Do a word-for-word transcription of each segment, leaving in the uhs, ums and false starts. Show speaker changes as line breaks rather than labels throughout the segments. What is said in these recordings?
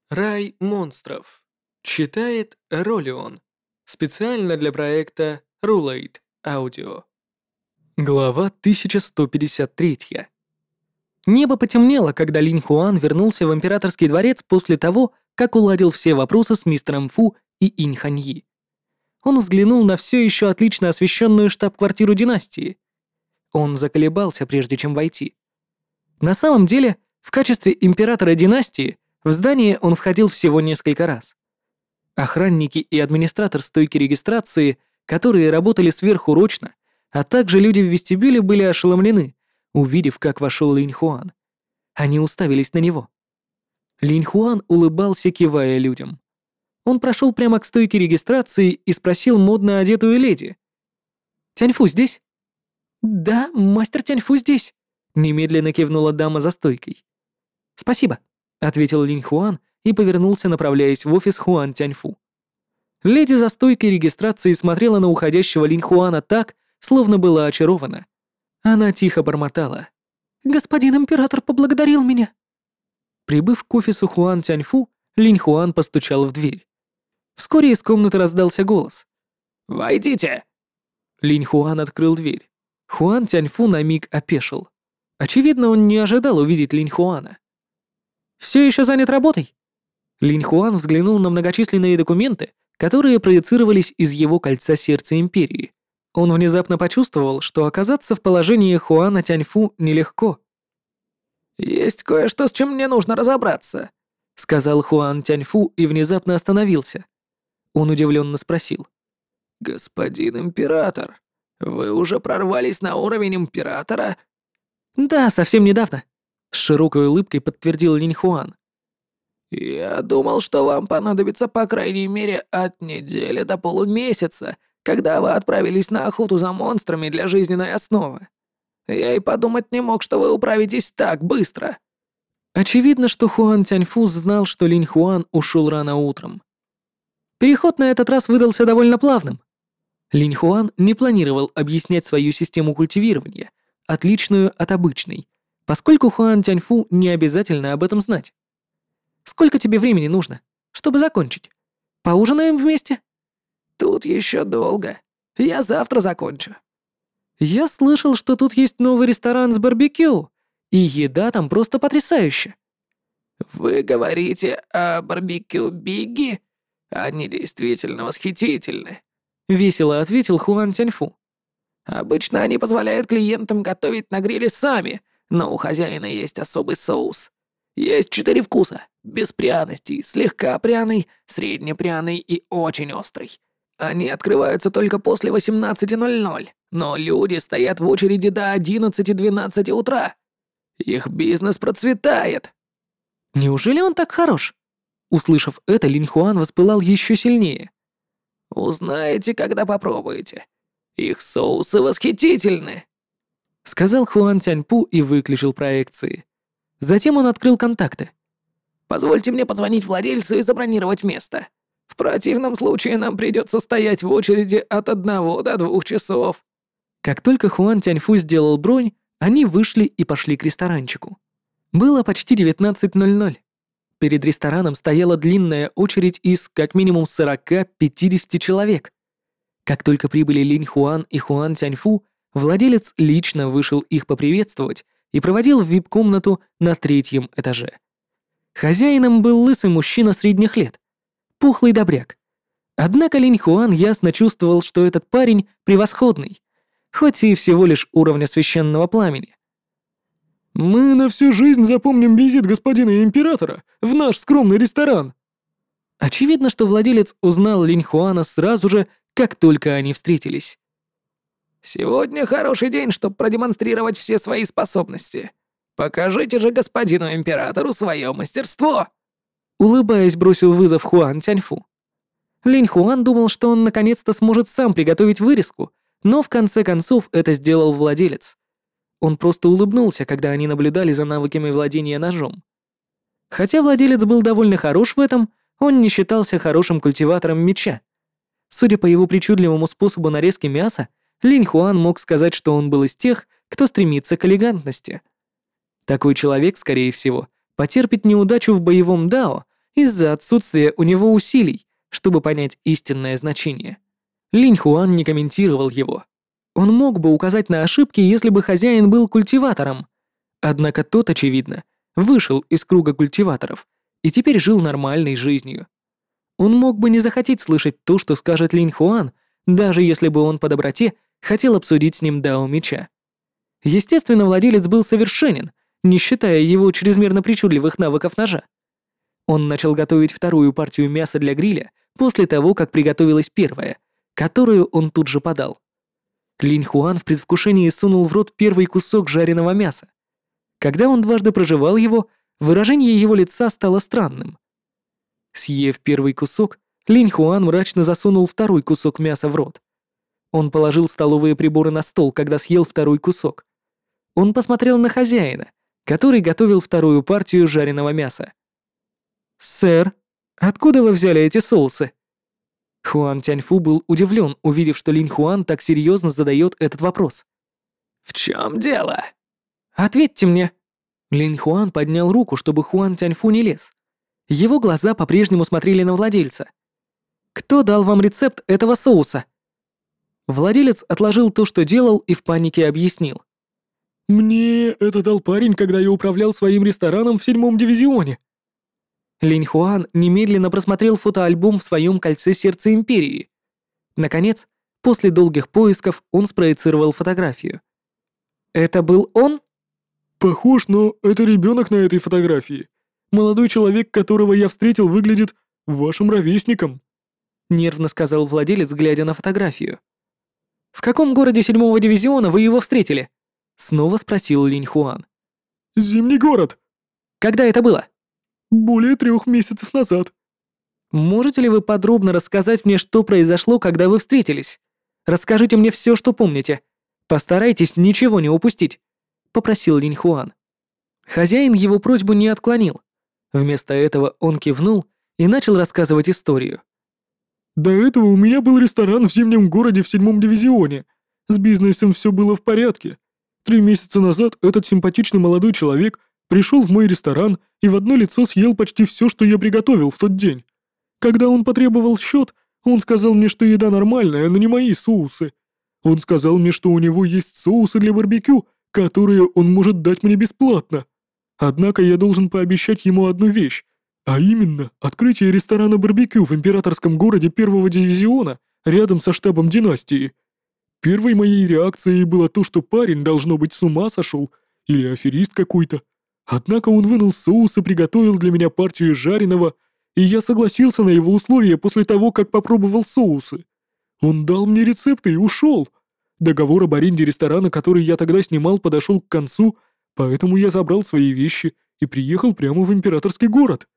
Рай монстров. Читает Ролион. Специально для проекта Rulate Audio. Глава тысяча сто пятьдесят три. Небо потемнело, когда Линь Хуан вернулся в императорский дворец после того, как уладил все вопросы с мистером Фу и Инь Ханьи. Он взглянул на все еще отлично освещенную штаб-квартиру династии. Он заколебался, прежде чем войти. На самом деле, в качестве императора династии в здание он входил всего несколько раз. Охранники и администратор стойки регистрации, которые работали сверхурочно, а также люди в вестибюле были ошеломлены, увидев, как вошел Линь Хуан. Они уставились на него. Линь Хуан улыбался, кивая людям. Он прошел прямо к стойке регистрации и спросил модно одетую леди. «Тяньфу здесь?» «Да, мастер Тяньфу здесь», — немедленно кивнула дама за стойкой. «Спасибо», — ответил Линь Хуан и повернулся, направляясь в офис Хуан Тяньфу. Леди за стойкой регистрации смотрела на уходящего Линь Хуана так, словно была очарована. Она тихо бормотала. «Господин император поблагодарил меня». Прибыв к офису Хуан Тяньфу, Линь Хуан постучал в дверь. Вскоре из комнаты раздался голос.
«Войдите!»
Линь Хуан открыл дверь. Хуан Тяньфу на миг опешил. Очевидно, он не ожидал увидеть Линь Хуана. «Все еще занят работой?» Линь Хуан взглянул на многочисленные документы, которые проецировались из его кольца сердца Империи. Он внезапно почувствовал, что оказаться в положении Хуана Тяньфу нелегко.
«Есть кое-что, с чем мне нужно разобраться»,
— сказал Хуан Тяньфу и внезапно остановился. Он удивленно спросил.
«Господин император, вы уже прорвались на уровень императора?»
«Да, совсем недавно», — с широкой улыбкой подтвердил Линь Хуан.
«Я думал, что вам понадобится по крайней мере от недели до полумесяца, когда вы отправились на охоту за монстрами для жизненной основы. Я и подумать не мог, что вы управитесь так быстро».
Очевидно, что Хуан Тяньфу знал, что Линь Хуан ушел рано утром. Переход на этот раз выдался довольно плавным. Линь Хуан не планировал объяснять свою систему культивирования, отличную от обычной, поскольку Хуан Тяньфу не обязательно об этом знать. «Сколько тебе времени нужно, чтобы закончить? Поужинаем вместе?»
«Тут еще долго. Я завтра закончу».
«Я слышал, что тут есть новый ресторан с барбекю, и еда там просто потрясающая».
«Вы говорите о барбекю Бигги? Они действительно восхитительны»,
— весело ответил Хуан Тяньфу.
«Обычно они позволяют клиентам готовить на гриле сами, но у хозяина есть особый соус. Есть четыре вкуса, без пряностей, слегка пряный, среднепряный и очень острый. Они открываются только после восемнадцати ноль-ноль, но люди стоят в очереди до одиннадцати-двенадцати утра. Их бизнес процветает».
«Неужели он так хорош?» Услышав это, Линь Хуан воспылал еще сильнее.
«Узнаете, когда попробуете. Их соусы восхитительны»,
— сказал Хуан Тяньпу и выключил проекции. Затем он открыл контакты.
«Позвольте мне позвонить владельцу и забронировать место. В противном случае нам придется стоять в очереди от одного до двух часов».
Как только Хуан Тяньфу сделал бронь, они вышли и пошли к ресторанчику. Было почти девятнадцать ноль-ноль. Перед рестораном стояла длинная очередь из как минимум сорока-пятидесяти человек. Как только прибыли Линь Хуан и Хуан Тяньфу, владелец лично вышел их поприветствовать и проводил в вип-комнату на третьем этаже. Хозяином был лысый мужчина средних лет, пухлый добряк. Однако Линь Хуан ясно чувствовал, что этот парень превосходный, хоть и всего лишь уровня священного пламени. «Мы на всю жизнь запомним визит господина императора в наш скромный ресторан». Очевидно, что владелец узнал Линь Хуана сразу же, как только они встретились.
«Сегодня хороший день, чтобы продемонстрировать все свои способности. Покажите же господину императору свое мастерство!»
Улыбаясь, бросил вызов Хуан Тяньфу. Линь Хуан думал, что он наконец-то сможет сам приготовить вырезку, но в конце концов это сделал владелец. Он просто улыбнулся, когда они наблюдали за навыками владения ножом. Хотя владелец был довольно хорош в этом, он не считался хорошим культиватором меча. Судя по его причудливому способу нарезки мяса, Линь Хуан мог сказать, что он был из тех, кто стремится к элегантности. Такой человек, скорее всего, потерпит неудачу в боевом дао из-за отсутствия у него усилий, чтобы понять истинное значение. Линь Хуан не комментировал его. Он мог бы указать на ошибки, если бы хозяин был культиватором. Однако тот, очевидно, вышел из круга культиваторов и теперь жил нормальной жизнью. Он мог бы не захотеть слышать то, что скажет Линь Хуан, даже если бы он по доброте хотел обсудить с ним Дао Меча. Естественно, владелец был совершенен, не считая его чрезмерно причудливых навыков ножа. Он начал готовить вторую партию мяса для гриля после того, как приготовилась первая, которую он тут же подал. Линь Хуан в предвкушении сунул в рот первый кусок жареного мяса. Когда он дважды прожевал его, выражение его лица стало странным. Съев первый кусок, Линь Хуан мрачно засунул второй кусок мяса в рот. Он положил столовые приборы на стол, когда съел второй кусок. Он посмотрел на хозяина, который готовил вторую партию жареного мяса. «Сэр, откуда вы взяли эти соусы?» Хуан Тяньфу был удивлен, увидев, что Линь Хуан так серьезно задает этот вопрос.
«В чем дело?»
«Ответьте мне». Линь Хуан поднял руку, чтобы Хуан Тяньфу не лез. Его глаза по-прежнему смотрели на владельца. «Кто дал вам рецепт этого соуса?» Владелец отложил то, что делал, и в панике объяснил. «Мне это дал парень, когда я управлял своим рестораном в седьмом дивизионе». Линь Хуан немедленно просмотрел фотоальбом в своем кольце сердца Империи. Наконец, после долгих поисков, он спроецировал фотографию. «Это был он?» «Похож, но это ребенок на этой фотографии. Молодой человек, которого я встретил, выглядит вашим ровесником», — нервно сказал владелец, глядя на фотографию. «В каком городе седьмого дивизиона вы его встретили?» — снова спросил Линь Хуан. «Зимний город». «Когда это было?» «Более трех месяцев назад». «Можете ли вы подробно рассказать мне, что произошло, когда вы встретились? Расскажите мне все, что помните. Постарайтесь ничего не упустить», — попросил Линь Хуан. Хозяин его просьбу не отклонил. Вместо этого он кивнул и начал рассказывать историю. «До этого у меня был ресторан в зимнем городе в седьмом дивизионе. С бизнесом все было в порядке. Три месяца назад этот симпатичный молодой человек пришел в мой ресторан и в одно лицо съел почти все, что я приготовил в тот день. Когда он потребовал счет, он сказал мне, что еда нормальная, но не мои соусы. Он сказал мне, что у него есть соусы для барбекю, которые он может дать мне бесплатно. Однако я должен пообещать ему одну вещь, а именно открытие ресторана барбекю в императорском городе первого дивизиона рядом со штабом династии. Первой моей реакцией было то, что парень, должно быть, с ума сошел или аферист какой-то. Однако он вынул соус и приготовил для меня партию жареного, и я согласился на его условия после того, как попробовал соусы. Он дал мне рецепты и ушел. Договор об аренде ресторана, который я тогда снимал, подошел к концу, поэтому я забрал свои вещи и приехал прямо в императорский город».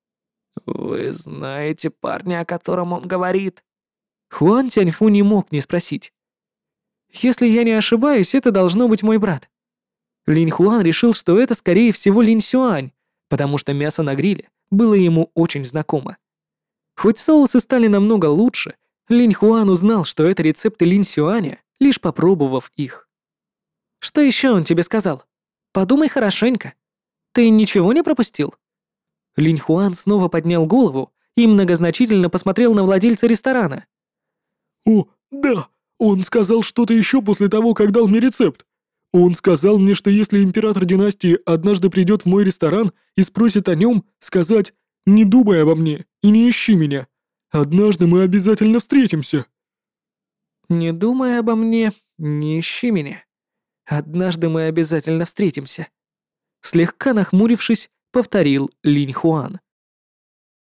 «Вы знаете парня, о котором он говорит?»
Хуан Тяньфу не мог не спросить. «Если я не ошибаюсь, это должно быть мой брат». Линь Хуан решил, что это, скорее всего, Линь Сюань, потому что мясо на гриле было ему очень знакомо. Хоть соусы стали намного лучше, Линь Хуан узнал, что это рецепты Линь Сюаня, лишь попробовав их. «Что еще он тебе сказал? Подумай хорошенько. Ты ничего не пропустил?» Линь Хуан снова поднял голову и многозначительно посмотрел на владельца ресторана.
«О, да, он сказал что-то еще после того, как дал мне рецепт. Он сказал мне, что если император династии однажды придет в мой ресторан и спросит о нем, сказать «не думай обо мне и не ищи меня. Однажды мы обязательно встретимся».
«Не думай обо мне, не ищи меня. Однажды мы обязательно встретимся», — слегка нахмурившись, повторил Линь Хуан.